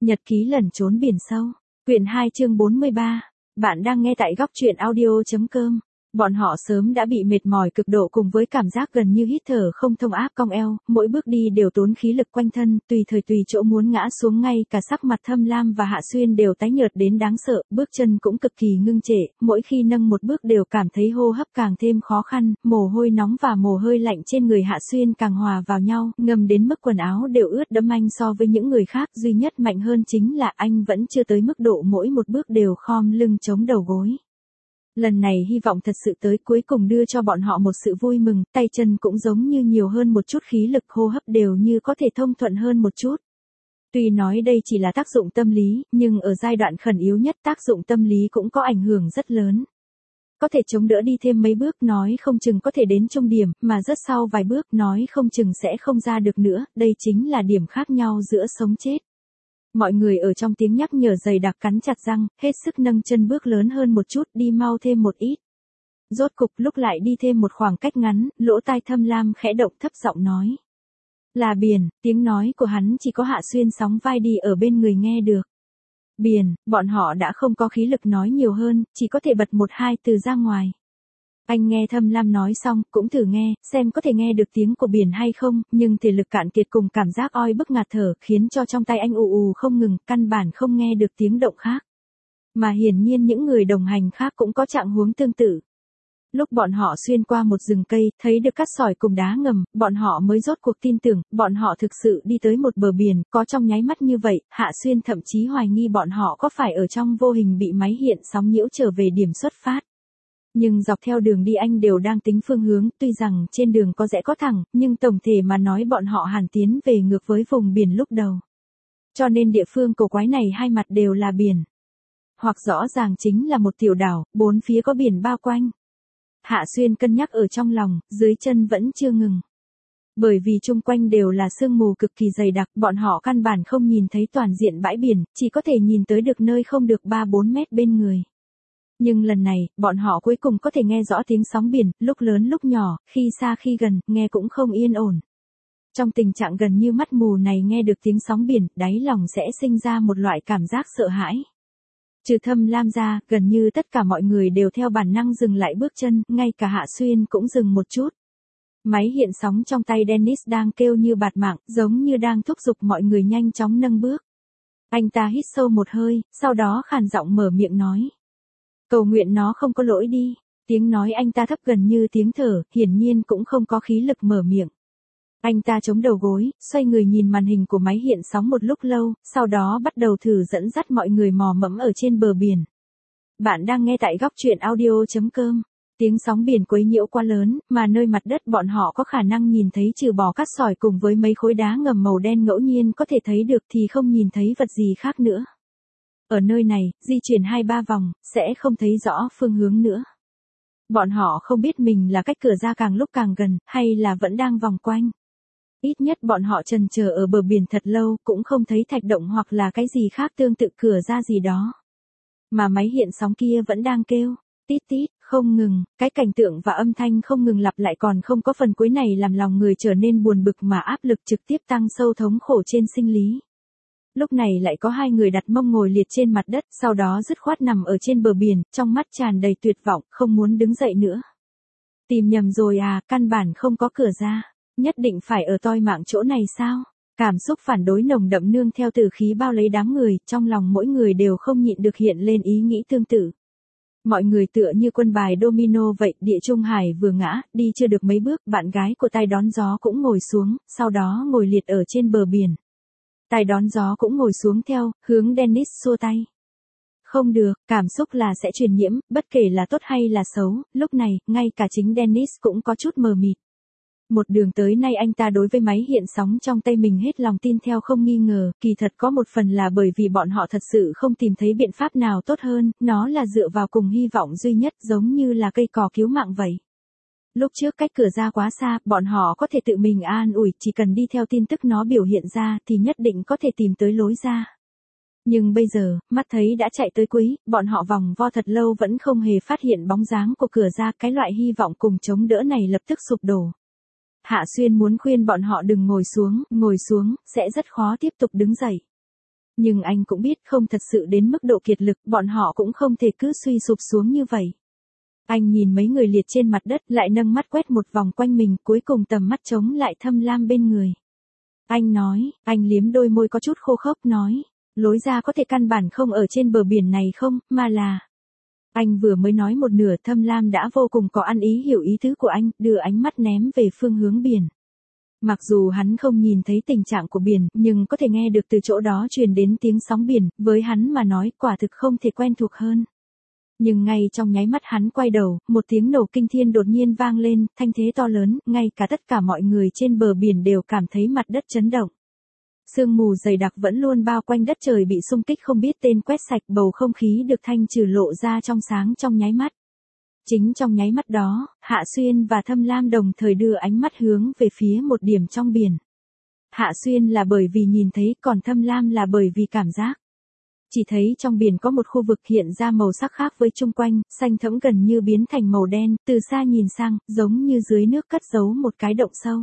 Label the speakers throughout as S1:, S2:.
S1: Nhật ký lẩn trốn biển sâu. Quyển 2 chương 43. Bạn đang nghe tại góc truyện audio.com. Bọn họ sớm đã bị mệt mỏi cực độ cùng với cảm giác gần như hít thở không thông áp cong eo, mỗi bước đi đều tốn khí lực quanh thân, tùy thời tùy chỗ muốn ngã xuống, ngay cả sắc mặt Thâm Lam và Hạ Xuyên đều tái nhợt đến đáng sợ, bước chân cũng cực kỳ ngưng trệ, mỗi khi nâng một bước đều cảm thấy hô hấp càng thêm khó khăn, mồ hôi nóng và mồ hôi lạnh trên người Hạ Xuyên càng hòa vào nhau, ngâm đến mức quần áo đều ướt đẫm. Anh so với những người khác duy nhất mạnh hơn chính là anh vẫn chưa tới mức độ mỗi một bước đều khom lưng chống đầu gối. Lần này hy vọng thật sự tới cuối cùng đưa cho bọn họ một sự vui mừng, tay chân cũng giống như nhiều hơn một chút khí lực, hô hấp đều như có thể thông thuận hơn một chút. Tuy nói đây chỉ là tác dụng tâm lý, nhưng ở giai đoạn khẩn yếu nhất tác dụng tâm lý cũng có ảnh hưởng rất lớn. Có thể chống đỡ đi thêm mấy bước nói không chừng có thể đến trung điểm, mà rất sau vài bước nói không chừng sẽ không ra được nữa, đây chính là điểm khác nhau giữa sống chết. Mọi người ở trong tiếng nhắc nhở dày đặc cắn chặt răng, hết sức nâng chân bước lớn hơn một chút, đi mau thêm một ít. Rốt cục lúc lại đi thêm một khoảng cách ngắn, lỗ tai Thâm Lam khẽ động, thấp giọng nói. Là biển, tiếng nói của hắn chỉ có Hạ Xuyên sóng vai đi ở bên người nghe được. Biển, bọn họ đã không có khí lực nói nhiều hơn, chỉ có thể bật một hai từ ra ngoài. Anh nghe Thâm Lam nói xong, cũng thử nghe, xem có thể nghe được tiếng của biển hay không, nhưng thể lực cạn kiệt cùng cảm giác oi bức ngạt thở, khiến cho trong tay anh ù ù không ngừng, căn bản không nghe được tiếng động khác. Mà hiển nhiên những người đồng hành khác cũng có trạng huống tương tự. Lúc bọn họ xuyên qua một rừng cây, thấy được cát sỏi cùng đá ngầm, bọn họ mới rốt cuộc tin tưởng, bọn họ thực sự đi tới một bờ biển, có trong nháy mắt như vậy, Hạ Xuyên thậm chí hoài nghi bọn họ có phải ở trong vô hình bị máy hiện sóng nhiễu trở về điểm xuất phát. Nhưng dọc theo đường đi anh đều đang tính phương hướng, tuy rằng trên đường có rẽ có thẳng, nhưng tổng thể mà nói bọn họ hẳn tiến về ngược với vùng biển lúc đầu. Cho nên địa phương cổ quái này hai mặt đều là biển. Hoặc rõ ràng chính là một tiểu đảo, bốn phía có biển bao quanh. Hạ Xuyên cân nhắc ở trong lòng, dưới chân vẫn chưa ngừng. Bởi vì chung quanh đều là sương mù cực kỳ dày đặc, bọn họ căn bản không nhìn thấy toàn diện bãi biển, chỉ có thể nhìn tới được nơi không được 3-4 mét bên người. Nhưng lần này, bọn họ cuối cùng có thể nghe rõ tiếng sóng biển, lúc lớn lúc nhỏ, khi xa khi gần, nghe cũng không yên ổn. Trong tình trạng gần như mắt mù này nghe được tiếng sóng biển, đáy lòng sẽ sinh ra một loại cảm giác sợ hãi. Trừ Thâm Lam ra, gần như tất cả mọi người đều theo bản năng dừng lại bước chân, ngay cả Hạ Xuyên cũng dừng một chút. Máy hiện sóng trong tay Dennis đang kêu như bạt mạng, giống như đang thúc giục mọi người nhanh chóng nâng bước. Anh ta hít sâu một hơi, sau đó khàn giọng mở miệng nói. Cầu nguyện nó không có lỗi đi. Tiếng nói anh ta thấp gần như tiếng thở, hiển nhiên cũng không có khí lực mở miệng. Anh ta chống đầu gối, xoay người nhìn màn hình của máy hiện sóng một lúc lâu, sau đó bắt đầu thử dẫn dắt mọi người mò mẫm ở trên bờ biển. Bạn đang nghe tại góc truyện audio.com. Tiếng sóng biển quấy nhiễu quá lớn, mà nơi mặt đất bọn họ có khả năng nhìn thấy trừ bỏ cát sỏi cùng với mấy khối đá ngầm màu đen ngẫu nhiên có thể thấy được thì không nhìn thấy vật gì khác nữa. Ở nơi này, di chuyển 2-3 vòng, sẽ không thấy rõ phương hướng nữa. Bọn họ không biết mình là cách cửa ra càng lúc càng gần, hay là vẫn đang vòng quanh. Ít nhất bọn họ chần chờ ở bờ biển thật lâu, cũng không thấy thạch động hoặc là cái gì khác tương tự cửa ra gì đó. Mà máy hiện sóng kia vẫn đang kêu, tít tít, không ngừng, cái cảnh tượng và âm thanh không ngừng lặp lại, còn không có phần cuối này làm lòng người trở nên buồn bực mà áp lực trực tiếp tăng sâu thống khổ trên sinh lý. Lúc này lại có hai người đặt mông ngồi liệt trên mặt đất, sau đó dứt khoát nằm ở trên bờ biển, trong mắt tràn đầy tuyệt vọng, không muốn đứng dậy nữa. Tìm nhầm rồi à, căn bản không có cửa ra, nhất định phải ở toi mạng chỗ này sao? Cảm xúc phản đối nồng đậm nương theo tử khí bao lấy đám người, trong lòng mỗi người đều không nhịn được hiện lên ý nghĩ tương tự. Mọi người tựa như quân bài domino vậy, Địa Trung Hải vừa ngã, đi chưa được mấy bước, bạn gái của tay đón gió cũng ngồi xuống, sau đó ngồi liệt ở trên bờ biển. Tay đón gió cũng ngồi xuống theo, hướng Dennis xua tay. Không được, cảm xúc là sẽ truyền nhiễm, bất kể là tốt hay là xấu, lúc này, ngay cả chính Dennis cũng có chút mờ mịt. Một đường tới nay anh ta đối với máy hiện sóng trong tay mình hết lòng tin theo không nghi ngờ, kỳ thật có một phần là bởi vì bọn họ thật sự không tìm thấy biện pháp nào tốt hơn, nó là dựa vào cùng hy vọng duy nhất, giống như là cây cỏ cứu mạng vậy. Lúc trước cách cửa ra quá xa, bọn họ có thể tự mình an ủi, chỉ cần đi theo tin tức nó biểu hiện ra thì nhất định có thể tìm tới lối ra. Nhưng bây giờ, mắt thấy đã chạy tới cuối, bọn họ vòng vo thật lâu vẫn không hề phát hiện bóng dáng của cửa ra, cái loại hy vọng cùng chống đỡ này lập tức sụp đổ. Hạ Xuyên muốn khuyên bọn họ đừng ngồi xuống, sẽ rất khó tiếp tục đứng dậy. Nhưng anh cũng biết không thật sự đến mức độ kiệt lực, bọn họ cũng không thể cứ suy sụp xuống như vậy. Anh nhìn mấy người liệt trên mặt đất, lại nâng mắt quét một vòng quanh mình, cuối cùng tầm mắt chống lại Thâm Lam bên người. Anh nói, anh liếm đôi môi có chút khô khốc nói, lối ra có thể căn bản không ở trên bờ biển này không, mà là... Anh vừa mới nói một nửa, Thâm Lam đã vô cùng có ăn ý hiểu ý tứ của anh, đưa ánh mắt ném về phương hướng biển. Mặc dù hắn không nhìn thấy tình trạng của biển, nhưng có thể nghe được từ chỗ đó truyền đến tiếng sóng biển, với hắn mà nói quả thực không thể quen thuộc hơn. Nhưng ngay trong nháy mắt hắn quay đầu, một tiếng nổ kinh thiên đột nhiên vang lên, thanh thế to lớn, ngay cả tất cả mọi người trên bờ biển đều cảm thấy mặt đất chấn động. Sương mù dày đặc vẫn luôn bao quanh đất trời bị xung kích không biết tên quét sạch, bầu không khí được thanh trừ lộ ra trong sáng trong nháy mắt. Chính trong nháy mắt đó, Hạ Xuyên và Thâm Lam đồng thời đưa ánh mắt hướng về phía một điểm trong biển. Hạ Xuyên là bởi vì nhìn thấy, còn Thâm Lam là bởi vì cảm giác. Chỉ thấy trong biển có một khu vực hiện ra màu sắc khác với chung quanh, xanh thẫm gần như biến thành màu đen, từ xa nhìn sang, giống như dưới nước cất giấu một cái động sâu.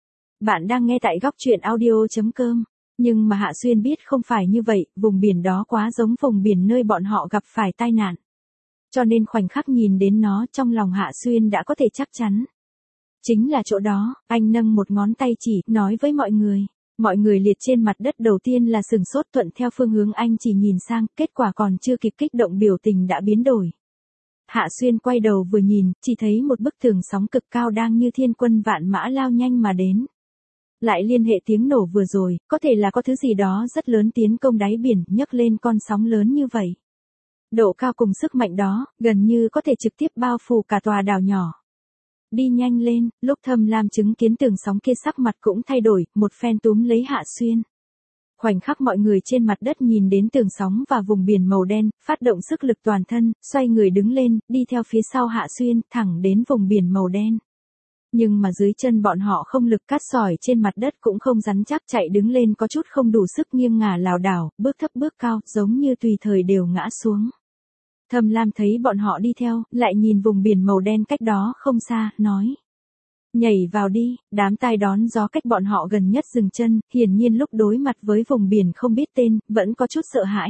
S1: Bạn đang nghe tại góc truyện audio.com. Nhưng mà Hạ Xuyên biết không phải như vậy, vùng biển đó quá giống vùng biển nơi bọn họ gặp phải tai nạn. Cho nên khoảnh khắc nhìn đến nó, trong lòng Hạ Xuyên đã có thể chắc chắn. Chính là chỗ đó, anh nâng một ngón tay chỉ, nói với mọi người. Mọi người liệt trên mặt đất đầu tiên là sừng sốt, thuận theo phương hướng anh chỉ nhìn sang, kết quả còn chưa kịp kích động biểu tình đã biến đổi. Hạ Xuyên quay đầu vừa nhìn, chỉ thấy một bức tường sóng cực cao đang như thiên quân vạn mã lao nhanh mà đến. Lại liên hệ tiếng nổ vừa rồi, có thể là có thứ gì đó rất lớn tiến công đáy biển, nhấc lên con sóng lớn như vậy. Độ cao cùng sức mạnh đó, gần như có thể trực tiếp bao phủ cả tòa đảo nhỏ. Đi nhanh lên, lúc Thâm Lam chứng kiến tường sóng kia sắc mặt cũng thay đổi, một phen túm lấy Hạ Xuyên. Khoảnh khắc mọi người trên mặt đất nhìn đến tường sóng và vùng biển màu đen, phát động sức lực toàn thân, xoay người đứng lên, đi theo phía sau Hạ Xuyên, thẳng đến vùng biển màu đen. Nhưng mà dưới chân bọn họ không lực, cát sỏi trên mặt đất cũng không rắn chắc, chạy đứng lên có chút không đủ sức, nghiêng ngả lảo đảo, bước thấp bước cao, giống như tùy thời đều ngã xuống. Thâm Lam thấy bọn họ đi theo, lại nhìn vùng biển màu đen cách đó không xa, nói. Nhảy vào đi, đám tai đón gió cách bọn họ gần nhất dừng chân, hiển nhiên lúc đối mặt với vùng biển không biết tên, vẫn có chút sợ hãi.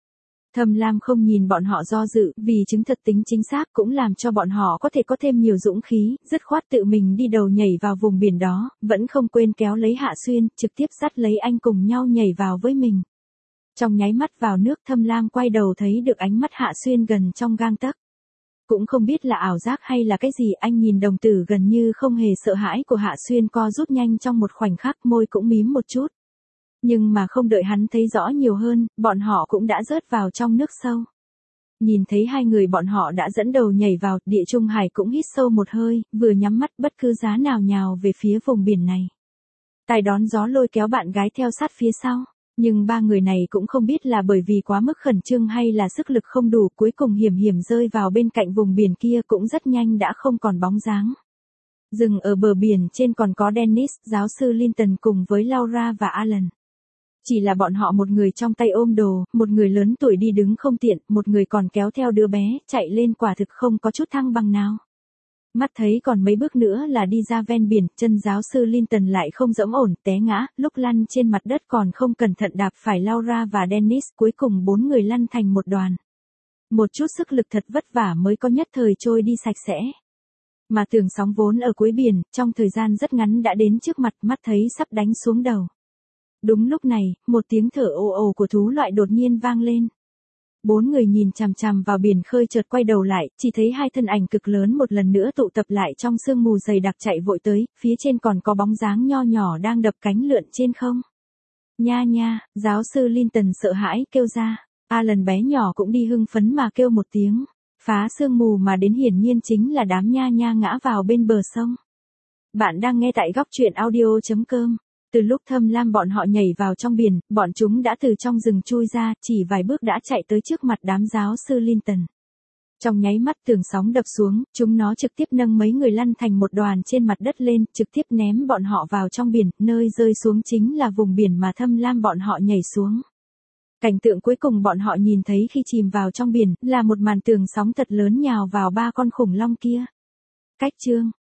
S1: Thâm Lam không nhìn bọn họ do dự, vì chứng thật tính chính xác cũng làm cho bọn họ có thể có thêm nhiều dũng khí, dứt khoát tự mình đi đầu nhảy vào vùng biển đó, vẫn không quên kéo lấy Hạ Xuyên, trực tiếp dắt lấy anh cùng nhau nhảy vào với mình. Trong nháy mắt vào nước, Thâm Lam quay đầu thấy được ánh mắt Hạ Xuyên gần trong gang tấc. Cũng không biết là ảo giác hay là cái gì, anh nhìn đồng tử gần như không hề sợ hãi của Hạ Xuyên co rút nhanh trong một khoảnh khắc, môi cũng mím một chút. Nhưng mà không đợi hắn thấy rõ nhiều hơn, bọn họ cũng đã rớt vào trong nước sâu. Nhìn thấy hai người bọn họ đã dẫn đầu nhảy vào, Địa Trung Hải cũng hít sâu một hơi, vừa nhắm mắt bất cứ giá nào nhào về phía vùng biển này. Tai đón gió lôi kéo bạn gái theo sát phía sau. Nhưng ba người này cũng không biết là bởi vì quá mức khẩn trương hay là sức lực không đủ, cuối cùng hiểm hiểm rơi vào bên cạnh vùng biển kia, cũng rất nhanh đã không còn bóng dáng. Dừng ở bờ biển trên còn có Dennis, giáo sư Linton cùng với Laura và Alan. Chỉ là bọn họ một người trong tay ôm đồ, một người lớn tuổi đi đứng không tiện, một người còn kéo theo đứa bé, chạy lên quả thực không có chút thăng bằng nào. Mắt thấy còn mấy bước nữa là đi ra ven biển, chân giáo sư Linton lại không dẫm ổn, té ngã, lúc lăn trên mặt đất còn không cẩn thận đạp phải Laura và Dennis, cuối cùng 4 người lăn thành một đoàn. Một chút sức lực thật vất vả mới có nhất thời trôi đi sạch sẽ. Mà tường sóng vốn ở cuối biển, trong thời gian rất ngắn đã đến trước mặt, mắt thấy sắp đánh xuống đầu. Đúng lúc này, một tiếng thở ồ ồ của thú loại đột nhiên vang lên. 4 người nhìn chằm chằm vào biển khơi, chợt quay đầu lại, chỉ thấy hai thân ảnh cực lớn một lần nữa tụ tập lại trong sương mù dày đặc chạy vội tới, phía trên còn có bóng dáng nho nhỏ đang đập cánh lượn trên không. Nha nha, giáo sư Linton sợ hãi kêu ra. Alan bé nhỏ cũng đi hưng phấn mà kêu một tiếng. Phá sương mù mà đến hiển nhiên chính là đám nha nha ngã vào bên bờ sông. Bạn đang nghe tại góc truyện audio.com. Từ lúc Thâm Lam bọn họ nhảy vào trong biển, bọn chúng đã từ trong rừng chui ra, chỉ vài bước đã chạy tới trước mặt đám giáo sư Linton. Trong nháy mắt tường sóng đập xuống, chúng nó trực tiếp nâng mấy người lăn thành một đoàn trên mặt đất lên, trực tiếp ném bọn họ vào trong biển, nơi rơi xuống chính là vùng biển mà Thâm Lam bọn họ nhảy xuống. Cảnh tượng cuối cùng bọn họ nhìn thấy khi chìm vào trong biển, là một màn tường sóng thật lớn nhào vào ba con khủng long kia. Cách chương